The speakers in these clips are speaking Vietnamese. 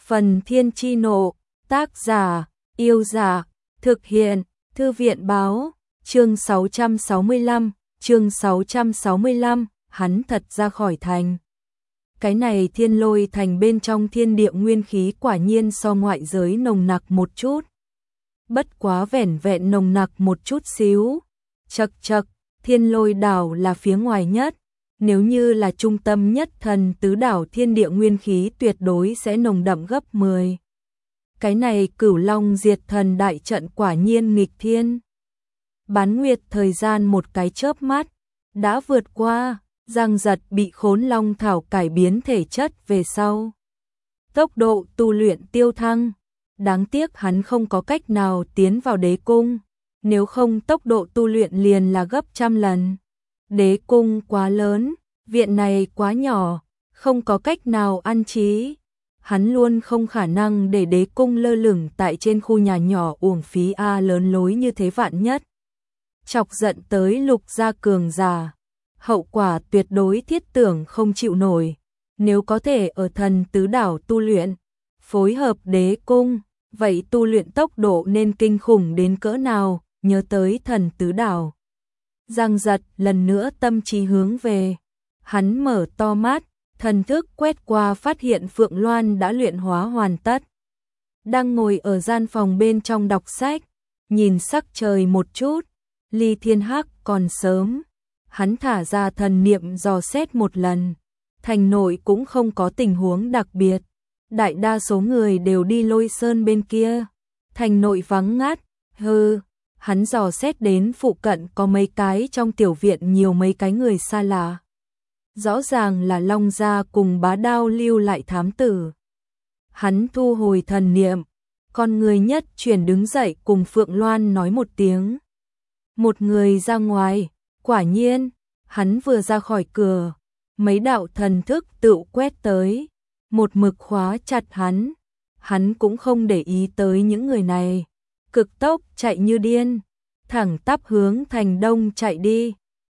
Phần Thiên Chi Nộ, tác giả, Yêu Giả, thực hiện, Thư viện Báo, chương 665, hắn thật ra khỏi thành. Cái này Thiên Lôi thành bên trong thiên địa nguyên khí quả nhiên so ngoại giới nồng nặc một chút. Bất quá vẻn vẹn nồng nặc một chút xíu. Chậc, Thiên Lôi đảo là phía ngoài nhất. Nếu như là trung tâm nhất thần tứ đảo thiên địa nguyên khí tuyệt đối sẽ nồng đậm gấp 10. Cái này Cửu Long diệt thần đại trận quả nhiên nghịch thiên. Bán nguyệt thời gian một cái chớp mắt, đã vượt qua, Giang Giật bị Khốn Long Thảo cải biến thể chất về sau. Tốc độ tu luyện tiêu thăng, đáng tiếc hắn không có cách nào tiến vào đế cung, nếu không tốc độ tu luyện liền là gấp trăm lần. Đế cung quá lớn, viện này quá nhỏ, không có cách nào an trí. Hắn luôn không khả năng để đế cung lơ lửng tại trên khu nhà nhỏ uổng phí lớn lối như thế vạn nhất. Chọc giận tới Lục gia cường giả, hậu quả tuyệt đối thiết tưởng không chịu nổi. Nếu có thể ở thần tứ đảo tu luyện, phối hợp đế cung, vậy tu luyện tốc độ nên kinh khủng đến cỡ nào, nhớ tới thần tứ đảo. Giang Giật lần nữa tâm trí hướng về, hắn mở to mắt, thần thức quét qua phát hiện Phượng Loan đã luyện hóa hoàn tất. Đang ngồi ở gian phòng bên trong đọc sách, nhìn sắc trời một chút, ly thiên hắc còn sớm. Hắn thả ra thần niệm dò xét một lần, thành nội cũng không có tình huống đặc biệt. Đại đa số người đều đi Lôi Sơn bên kia, thành nội vắng ngắt, hắn dò xét đến phụ cận có mấy cái trong tiểu viện nhiều mấy cái người xa lạ. Rõ ràng là Long gia cùng Bá Đao lưu lại thám tử. Hắn thu hồi thần niệm, con người nhất chuyển đứng dậy cùng Phượng Loan nói một tiếng. Một người ra ngoài, quả nhiên, hắn vừa ra khỏi cửa, mấy đạo thần thức tự quét tới, một mực khóa chặt hắn cũng không để ý tới những người này. Cực tốc chạy như điên, thẳng tắp hướng thành đông chạy đi.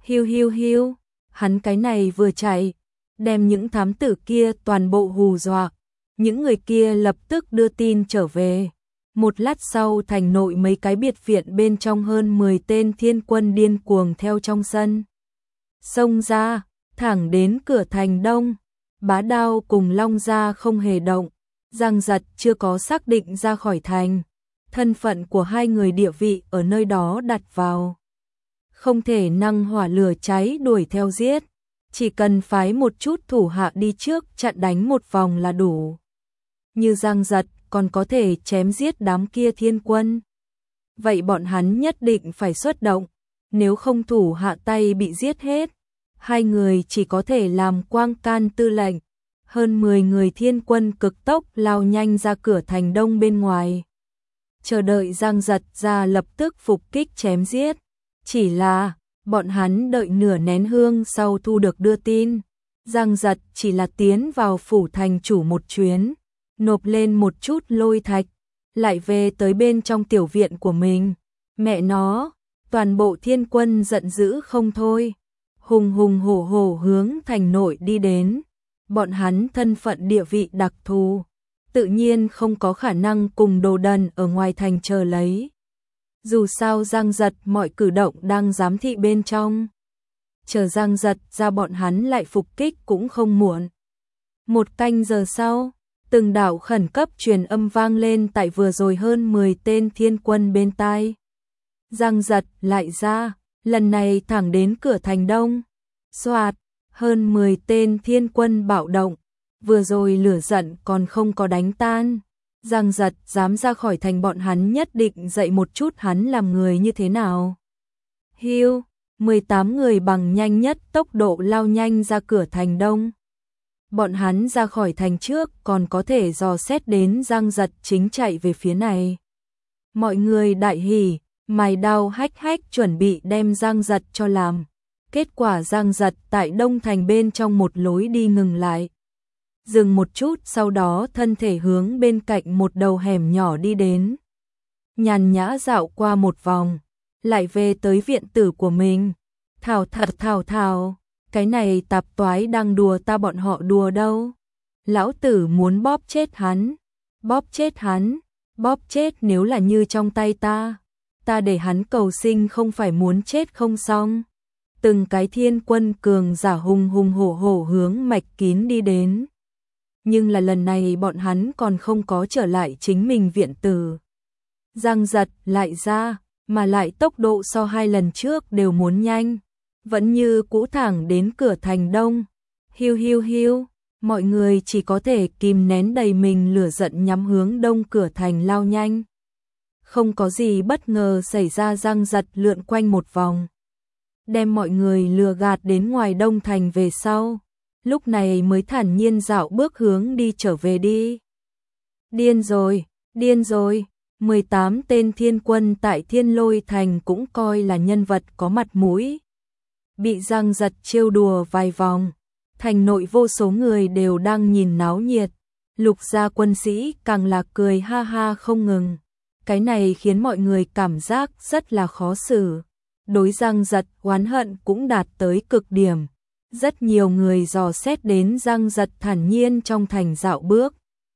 Hiu, hắn cái này vừa chạy, đem những thám tử kia toàn bộ hù dọa. Những người kia lập tức đưa tin trở về. Một lát sau thành nội mấy cái biệt viện bên trong hơn 10 tên thiên quân điên cuồng theo trong sân. Xông ra, thẳng đến cửa thành đông. Bá Đao cùng Long gia không hề động. Giang Giật chưa có xác định ra khỏi thành. Thân phận của hai người địa vị ở nơi đó đặt vào. Không thể năng hỏa lửa cháy đuổi theo giết. Chỉ cần phái một chút thủ hạ đi trước chặn đánh một vòng là đủ. Như Giang Giật còn có thể chém giết đám kia thiên quân. Vậy bọn hắn nhất định phải xuất động. Nếu không thủ hạ tay bị giết hết, hai người chỉ có thể làm quang can tư lệnh. Hơn 10 người thiên quân cực tốc lao nhanh ra cửa thành đông bên ngoài. Chờ đợi Giang Giật ra lập tức phục kích chém giết. Chỉ là, bọn hắn đợi nửa nén hương sau thu được đưa tin. Giang Giật chỉ là tiến vào phủ thành chủ một chuyến, nộp lên một chút lôi thạch, lại về tới bên trong tiểu viện của mình. Mẹ nó, toàn bộ thiên quân giận dữ không thôi. Hùng hổ hướng thành nội đi đến. Bọn hắn thân phận địa vị đặc thù, tự nhiên không có khả năng cùng đồ đần ở ngoài thành chờ lấy. Dù sao Giang Giật mọi cử động đang giám thị bên trong. Chờ Giang Giật ra bọn hắn lại phục kích cũng không muộn. Một canh giờ sau, từng đạo khẩn cấp truyền âm vang lên tại vừa rồi hơn 10 tên thiên quân bên tai. Giang Giật lại ra, lần này thẳng đến cửa thành đông. Soạt, hơn 10 tên thiên quân bạo động. Vừa rồi lửa giận còn không có đánh tan. Giang Giật dám ra khỏi thành bọn hắn nhất định dạy một chút hắn làm người như thế nào. 18 người bằng nhanh nhất tốc độ lao nhanh ra cửa thành đông. Bọn hắn ra khỏi thành trước còn có thể dò xét đến Giang Giật chính chạy về phía này. Mọi người đại hỉ, mài đao hách chuẩn bị đem Giang Giật cho làm. Kết quả Giang Giật tại đông thành bên trong một lối đi ngừng lại. Dừng một chút sau đó thân thể hướng bên cạnh một đầu hẻm nhỏ đi đến. Nhàn nhã dạo qua một vòng, lại về tới viện tử của mình. Thảo, cái này tạp toái đang đùa ta bọn họ đùa đâu. Lão tử muốn bóp chết hắn. bóp chết hắn, bóp chết nếu là như trong tay ta để hắn cầu sinh không phải muốn chết không xong. Từng cái thiên quân cường giả hùng hùng hổ hổ hướng mạch kín đi đến. Nhưng là lần này bọn hắn còn không có trở lại chính mình viện tử. Giang giật lại ra, mà lại tốc độ so 2 lần trước đều muốn nhanh. Vẫn như cũ thẳng đến cửa thành đông. Hiu hiu hiu, mọi người chỉ có thể kìm nén đầy mình lửa giận nhắm hướng đông cửa thành lao nhanh. Không có gì bất ngờ xảy ra, Giang giật lượn quanh một vòng. Đem mọi người lừa gạt đến ngoài đông thành về sau. Lúc này mới thản nhiên dạo bước hướng đi trở về đi. Điên rồi, điên rồi. 18 tên thiên quân tại Thiên Lôi Thành cũng coi là nhân vật có mặt mũi. Bị Giang giật trêu đùa vài vòng. Thành nội vô số người đều đang nhìn náo nhiệt. Lục gia quân sĩ càng là cười ha ha không ngừng. Cái này khiến mọi người cảm giác rất là khó xử. Đối Giang giật oán hận cũng đạt tới cực điểm. Rất nhiều người dò xét đến Giang giật thản nhiên trong thành dạo bước.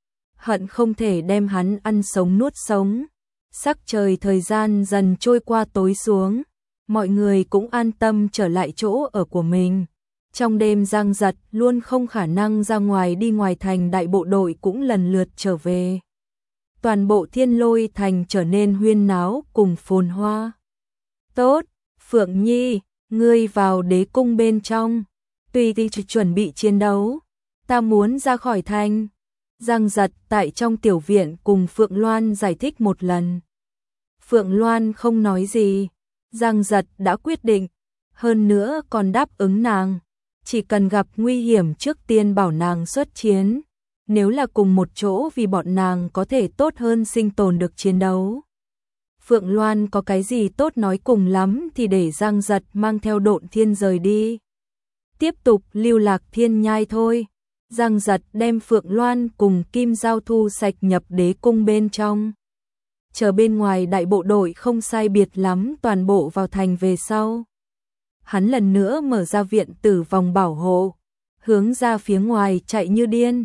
Hận không thể đem hắn ăn sống nuốt sống. Sắc trời thời gian dần trôi qua tối xuống. Mọi người cũng an tâm trở lại chỗ ở của mình. Trong đêm Giang giật luôn không khả năng ra ngoài đi ngoài thành, đại bộ đội cũng lần lượt trở về. Toàn bộ Thiên Lôi Thành trở nên huyên náo cùng phồn hoa. Tốt, Phượng Nhi, ngươi vào đế cung bên trong. Tùy thì chuẩn bị chiến đấu. Ta muốn ra khỏi thành. Giang giật tại trong tiểu viện cùng Phượng Loan giải thích một lần. Phượng Loan không nói gì. Giang giật đã quyết định. Hơn nữa còn đáp ứng nàng. Chỉ cần gặp nguy hiểm trước tiên bảo nàng xuất chiến. Nếu là cùng một chỗ vì bọn nàng có thể tốt hơn sinh tồn được chiến đấu. Phượng Loan có cái gì tốt nói, cùng lắm thì để Giang giật mang theo Độn Thiên rời đi. Tiếp tục lưu lạc thiên nhai thôi. Giang giật đem Phượng Loan cùng Kim Giao thu sạch nhập đế cung bên trong. Chờ bên ngoài đại bộ đội không sai biệt lắm toàn bộ vào thành về sau. Hắn lần nữa mở ra viện tử vòng bảo hộ. Hướng ra phía ngoài chạy như điên.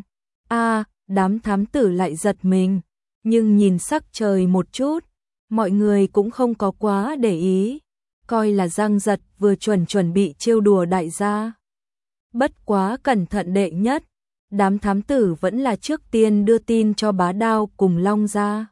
Đám thám tử lại giật mình. Nhưng nhìn sắc trời một chút. Mọi người cũng không có quá để ý. Coi là Giang giật vừa chuẩn bị trêu đùa đại gia. Bất quá cẩn thận đệ nhất. Đám thám tử vẫn là trước tiên đưa tin cho Bá Đao cùng Long gia.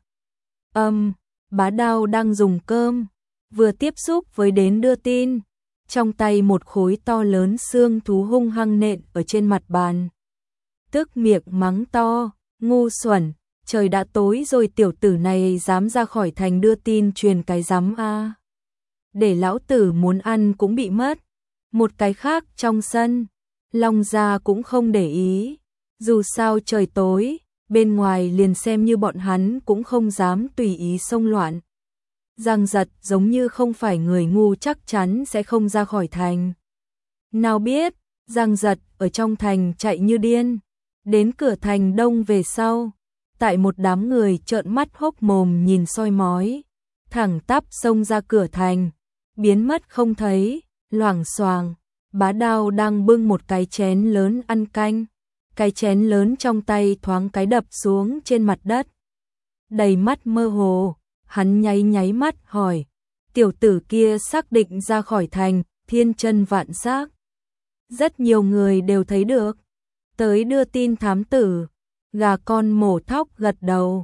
Bá Đao đang dùng cơm. Vừa tiếp xúc với đến đưa tin. Trong tay một khối to lớn xương thú hung hăng nện ở trên mặt bàn. Tức miệng mắng to, ngu xuẩn, trời đã tối rồi, tiểu tử này dám ra khỏi thành đưa tin truyền cái rắm a. Để lão tử muốn ăn cũng bị mất. Một cái khác trong sân, Long gia cũng không để ý. Dù sao trời tối, bên ngoài liền xem như bọn hắn cũng không dám tùy ý xông loạn. Giang giật giống như không phải người ngu, chắc chắn sẽ không ra khỏi thành. Nào biết, Giang giật ở trong thành chạy như điên. Đến cửa thành đông về sau, tại một đám người trợn mắt hốc mồm nhìn soi mói, thẳng tắp xông ra cửa thành, biến mất không thấy. Loảng xoàng, Bá Đao đang bưng một cái chén lớn ăn canh. Cái chén lớn trong tay thoáng cái đập xuống trên mặt đất. Đầy mắt mơ hồ, hắn nháy mắt hỏi, tiểu tử kia xác định ra khỏi thành, thiên chân vạn xác. Rất nhiều người đều thấy được. Tới đưa tin thám tử, gà con mổ thóc gật đầu.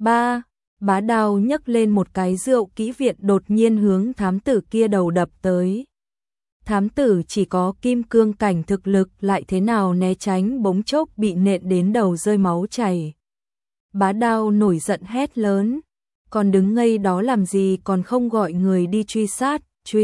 Bá Đao nhấc lên một cái rượu kỹ viện, đột nhiên hướng thám tử kia đầu đập tới. Thám tử chỉ có kim cương cảnh thực lực, lại thế nào né tránh, bỗng chốc bị nện đến đầu rơi máu chảy. Bá Đao nổi giận hét lớn, còn đứng ngây đó làm gì, còn không gọi người đi truy sát.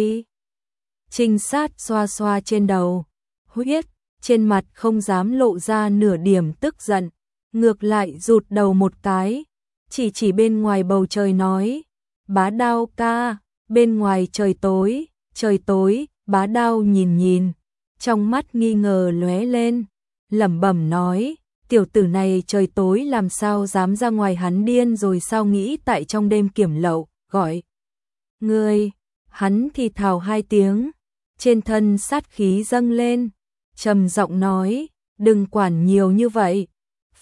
Trinh sát xoa xoa trên đầu, huyết, trên mặt không dám lộ ra nửa điểm tức giận, ngược lại rụt đầu một cái, chỉ bên ngoài bầu trời nói, Bá Đao ca, bên ngoài trời tối. Bá Đao nhìn, trong mắt nghi ngờ lóe lên, lẩm bẩm nói, tiểu tử này trời tối làm sao dám ra ngoài, hắn điên rồi sao, nghĩ tại trong đêm kiểm lậu, gọi ngươi. Hắn thì thào 2 tiếng, trên thân sát khí dâng lên, trầm giọng nói, đừng quản nhiều như vậy,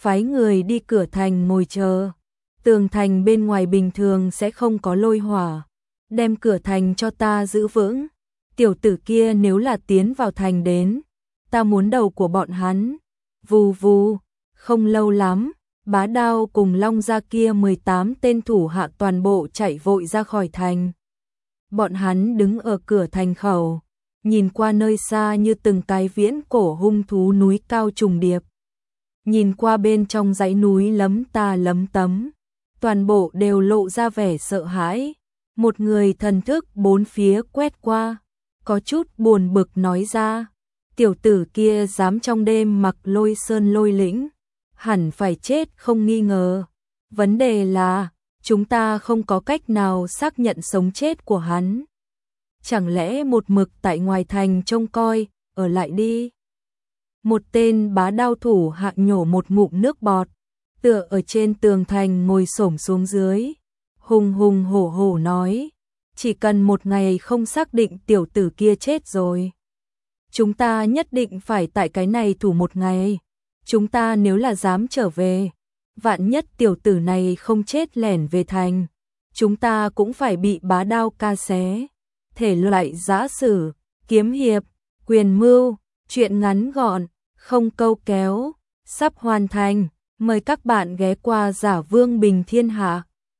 phái người đi cửa thành ngồi chờ. Tường thành bên ngoài bình thường sẽ không có lôi hỏa, đem cửa thành cho ta giữ vững. Tiểu tử kia nếu là tiến vào thành đến, ta muốn đầu của bọn hắn. Vù vù, không lâu lắm, Bá Đao cùng Long gia kia 18 tên thủ hạ toàn bộ chạy vội ra khỏi thành. Bọn hắn đứng ở cửa thành khẩu, nhìn qua nơi xa như từng cái viễn cổ hung thú núi cao trùng điệp. Nhìn qua bên trong dãy núi lấm ta lấm tấm, toàn bộ đều lộ ra vẻ sợ hãi. Một người thần thức bốn phía quét qua, có chút buồn bực nói ra, tiểu tử kia dám trong đêm mặc Lôi Sơn Lôi Lĩnh, hẳn phải chết không nghi ngờ. Vấn đề là, chúng ta không có cách nào xác nhận sống chết của hắn. Chẳng lẽ một mực tại ngoài thành trông coi, ở lại đi. Một tên Bá Đao thủ hạ nhổ một ngụm nước bọt, tựa ở trên tường thành ngồi xổm xuống dưới, hùng hùng hổ hổ nói, chỉ cần một ngày không xác định tiểu tử kia chết rồi, chúng ta nhất định phải tại cái này thủ một ngày. Chúng ta nếu là dám trở về, vạn nhất tiểu tử này không chết lẻn về thành, chúng ta cũng phải bị Bá Đao ca xé. Thể loại giã sử, kiếm hiệp, quyền mưu, truyện ngắn gọn, không câu kéo, sắp hoàn thành. Mời các bạn ghé qua Giả Vương Bình Thiên Hạ.